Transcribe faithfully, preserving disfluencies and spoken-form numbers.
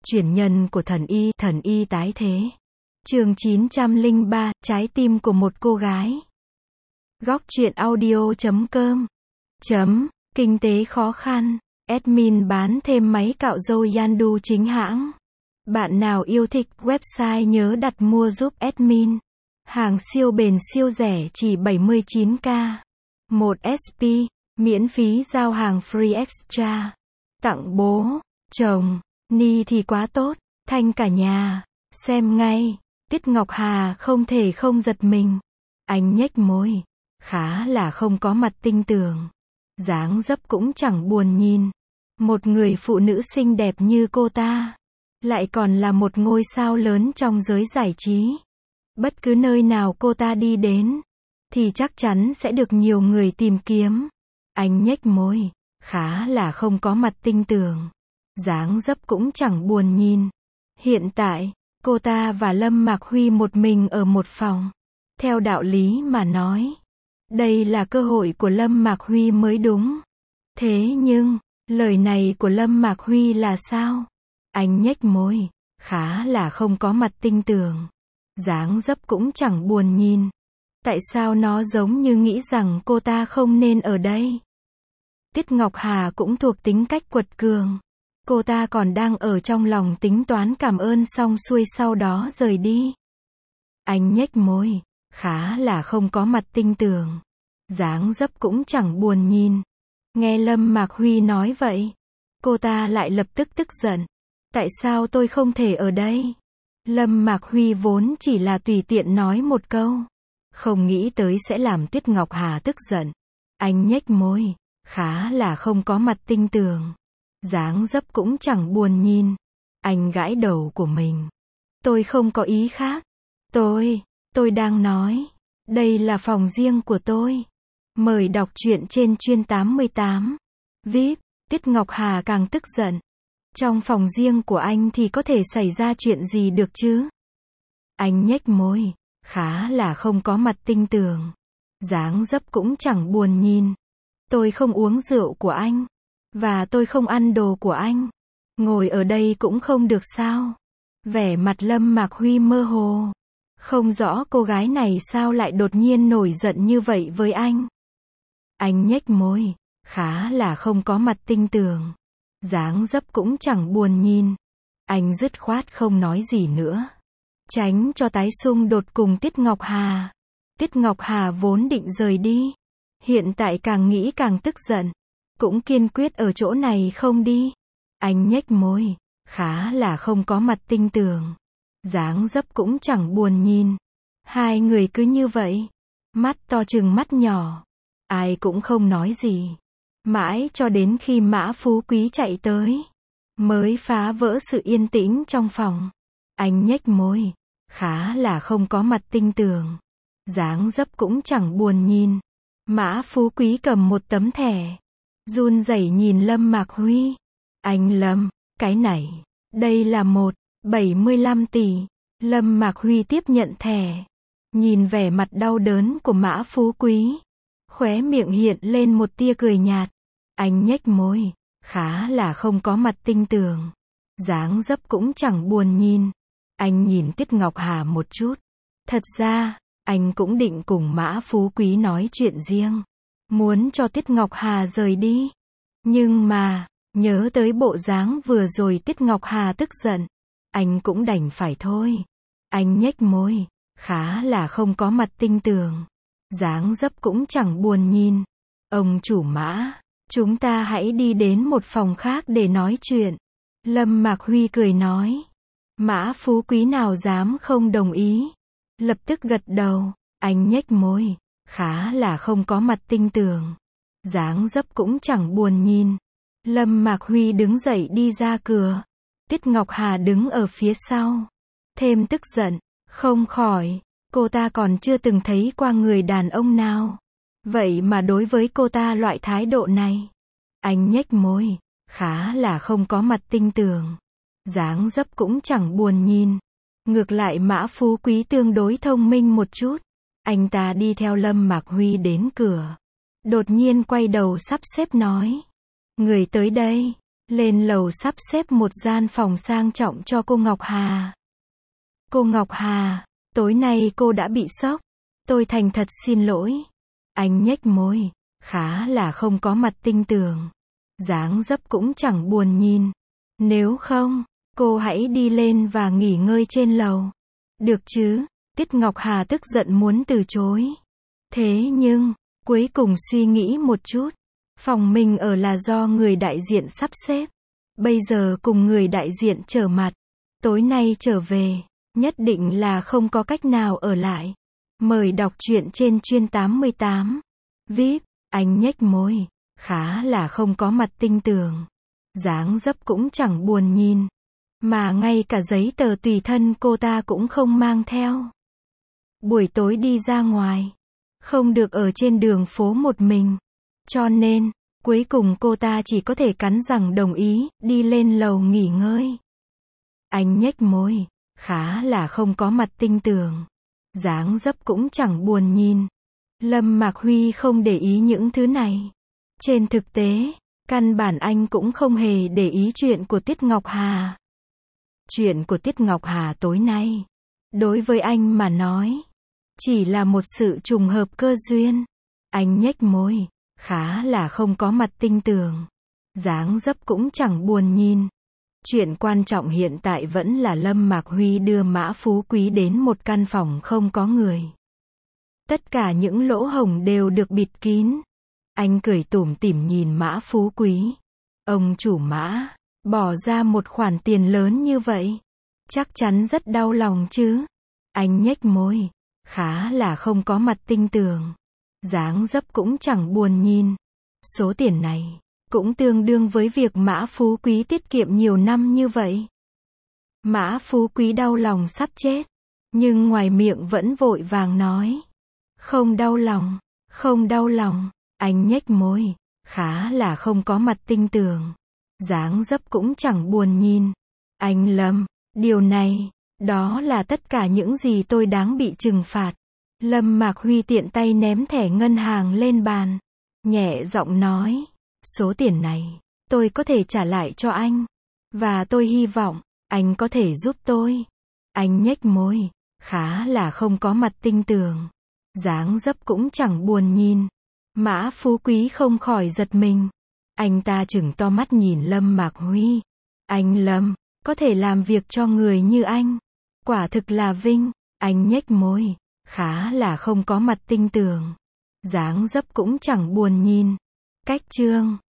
Chuyển nhân của thần y, thần y tái thế. Chương chín trăm lẻ ba, trái tim của một cô gái. Góc truyện audio chấm com. Chấm, kinh tế khó khăn. Admin bán thêm máy cạo râu Yandu chính hãng. Bạn nào yêu thích website nhớ đặt mua giúp admin. Hàng siêu bền siêu rẻ chỉ bảy mươi chín k. một ét pê, miễn phí giao hàng free extra. Tặng bố, chồng, Ni thì quá tốt, thanh cả nhà. Xem ngay, Tiết Ngọc Hà không thể không giật mình. Anh nhếch môi, khá là không có mặt tinh tường. Dáng dấp cũng chẳng buồn nhìn. Một người phụ nữ xinh đẹp như cô ta, lại còn là một ngôi sao lớn trong giới giải trí. Bất cứ nơi nào cô ta đi đến, thì chắc chắn sẽ được nhiều người tìm kiếm. Anh nhếch môi, khá là không có mặt tinh tường. Dáng dấp cũng chẳng buồn nhìn. Hiện tại, cô ta và Lâm Mạc Huy một mình ở một phòng. Theo đạo lý mà nói, đây là cơ hội của Lâm Mạc Huy mới đúng. Thế nhưng, lời này của Lâm Mạc Huy là sao? Anh nhếch môi, khá là không có mặt tinh tường. Dáng dấp cũng chẳng buồn nhìn. Tại sao nó giống như nghĩ rằng cô ta không nên ở đây? Tiết Ngọc Hà cũng thuộc tính cách quật cường. Cô ta còn đang ở trong lòng tính toán cảm ơn xong xuôi sau đó rời đi. Anh nhếch môi, khá là không có mặt tinh tường. Dáng dấp cũng chẳng buồn nhìn. Nghe Lâm Mạc Huy nói vậy, cô ta lại lập tức tức giận. Tại sao tôi không thể ở đây? Lâm Mạc Huy vốn chỉ là tùy tiện nói một câu, không nghĩ tới sẽ làm Tiết Ngọc Hà tức giận. Anh nhếch môi, khá là không có mặt tinh tường. Dáng dấp cũng chẳng buồn nhìn. Anh gãi đầu của mình. Tôi không có ý khác. Tôi, tôi đang nói, đây là phòng riêng của tôi. Mời đọc truyện trên chuyên tám mươi tám. vê i pê, Tiết Ngọc Hà càng tức giận. Trong phòng riêng của anh thì có thể xảy ra chuyện gì được chứ? Anh nhếch môi, khá là không có mặt tinh tường. Dáng dấp cũng chẳng buồn nhìn. Tôi không uống rượu của anh. Và tôi không ăn đồ của anh. Ngồi ở đây cũng không được sao? Vẻ mặt Lâm Mạc Huy mơ hồ. Không rõ cô gái này sao lại đột nhiên nổi giận như vậy với anh. Anh nhếch môi, khá là không có mặt tinh tường. Dáng dấp cũng chẳng buồn nhìn. Anh dứt khoát không nói gì nữa. Tránh cho tái xung đột cùng Tiết Ngọc Hà. Tiết Ngọc Hà vốn định rời đi. Hiện tại càng nghĩ càng tức giận. Cũng kiên quyết ở chỗ này không đi. Anh nhếch môi, khá là không có mặt tinh tường. Dáng dấp cũng chẳng buồn nhìn. Hai người cứ như vậy, mắt to chừng mắt nhỏ. Ai cũng không nói gì. Mãi cho đến khi Mã Phú Quý chạy tới, mới phá vỡ sự yên tĩnh trong phòng. Anh nhếch môi, khá là không có mặt tinh tường. Dáng dấp cũng chẳng buồn nhìn. Mã Phú Quý cầm một tấm thẻ, run rẩy nhìn Lâm Mạc Huy. Anh Lâm, cái này, đây là một, bảy mươi lăm tỷ. Lâm Mạc Huy tiếp nhận thẻ. Nhìn vẻ mặt đau đớn của Mã Phú Quý. Khóe miệng hiện lên một tia cười nhạt. Anh nhếch môi, khá là không có mặt tinh tường. Dáng dấp cũng chẳng buồn nhìn. Anh nhìn Tiết Ngọc Hà một chút. Thật ra, anh cũng định cùng Mã Phú Quý nói chuyện riêng. Muốn cho Tiết Ngọc Hà rời đi. Nhưng mà, nhớ tới bộ dáng vừa rồi Tiết Ngọc Hà tức giận. Anh cũng đành phải thôi. Anh nhếch môi, khá là không có mặt tinh tường. Dáng dấp cũng chẳng buồn nhìn. Ông chủ Mã, chúng ta hãy đi đến một phòng khác để nói chuyện. Lâm Mạc Huy cười nói. Mã Phú Quý nào dám không đồng ý. Lập tức gật đầu. Anh nhếch môi, khá là không có mặt tinh tường. Dáng dấp cũng chẳng buồn nhìn. Lâm Mạc Huy đứng dậy đi ra cửa. Tiết Ngọc Hà đứng ở phía sau. Thêm tức giận, không khỏi. Cô ta còn chưa từng thấy qua người đàn ông nào. Vậy mà đối với cô ta loại thái độ này. Anh nhếch môi, khá là không có mặt tinh tường. Dáng dấp cũng chẳng buồn nhìn. Ngược lại Mã Phú Quý tương đối thông minh một chút. Anh ta đi theo Lâm Mạc Huy đến cửa. Đột nhiên quay đầu sắp xếp nói. Người tới đây, lên lầu sắp xếp một gian phòng sang trọng cho cô Ngọc Hà. Cô Ngọc Hà, tối nay cô đã bị sốc. Tôi thành thật xin lỗi. Anh nhếch môi, khá là không có mặt tinh tường. Dáng dấp cũng chẳng buồn nhìn. Nếu không, cô hãy đi lên và nghỉ ngơi trên lầu. Được chứ? Tiết Ngọc Hà tức giận muốn từ chối. Thế nhưng, cuối cùng suy nghĩ một chút. Phòng mình ở là do người đại diện sắp xếp. Bây giờ cùng người đại diện trở mặt. Tối nay trở về, nhất định là không có cách nào ở lại. Mời đọc truyện trên chuyên tám mươi tám. vê i pê, anh nhếch môi, khá là không có mặt tinh tường. Dáng dấp cũng chẳng buồn nhìn. Mà ngay cả giấy tờ tùy thân cô ta cũng không mang theo. Buổi tối đi ra ngoài, không được ở trên đường phố một mình. Cho nên, cuối cùng cô ta chỉ có thể cắn răng đồng ý, đi lên lầu nghỉ ngơi. Anh nhếch môi, khá là không có mặt tinh tường. Dáng dấp cũng chẳng buồn nhìn. Lâm Mạc Huy không để ý những thứ này. Trên thực tế, căn bản anh cũng không hề để ý chuyện của Tiết Ngọc Hà. Chuyện của Tiết Ngọc Hà tối nay, đối với anh mà nói, chỉ là một sự trùng hợp cơ duyên. Anh nhếch môi, khá là không có mặt tinh tường. Dáng dấp cũng chẳng buồn nhìn. Chuyện quan trọng hiện tại vẫn là Lâm Mạc Huy đưa Mã Phú Quý đến một căn phòng không có người. Tất cả những lỗ hổng đều được bịt kín. Anh cười tủm tỉm nhìn Mã Phú Quý. Ông chủ Mã, bỏ ra một khoản tiền lớn như vậy, chắc chắn rất đau lòng chứ. Anh nhếch môi, khá là không có mặt tinh tường. Dáng dấp cũng chẳng buồn nhìn. Số tiền này cũng tương đương với việc Mã Phú Quý tiết kiệm nhiều năm như vậy. Mã Phú Quý đau lòng sắp chết, nhưng ngoài miệng vẫn vội vàng nói. Không đau lòng, không đau lòng. Anh nhếch môi, khá là không có mặt tinh tường. Dáng dấp cũng chẳng buồn nhìn. Anh Lâm, điều này, đó là tất cả những gì tôi đáng bị trừng phạt. Lâm Mạc Huy tiện tay ném thẻ ngân hàng lên bàn. Nhẹ giọng nói. Số tiền này, tôi có thể trả lại cho anh. Và tôi hy vọng, anh có thể giúp tôi. Anh nhếch môi, khá là không có mặt tinh tường. Dáng dấp cũng chẳng buồn nhìn. Mã Phú Quý không khỏi giật mình. Anh ta trừng to mắt nhìn Lâm Mạc Huy. Anh Lâm, có thể làm việc cho người như anh, quả thực là vinh. Anh nhếch môi, khá là không có mặt tinh tường. Dáng dấp cũng chẳng buồn nhìn. Cách chương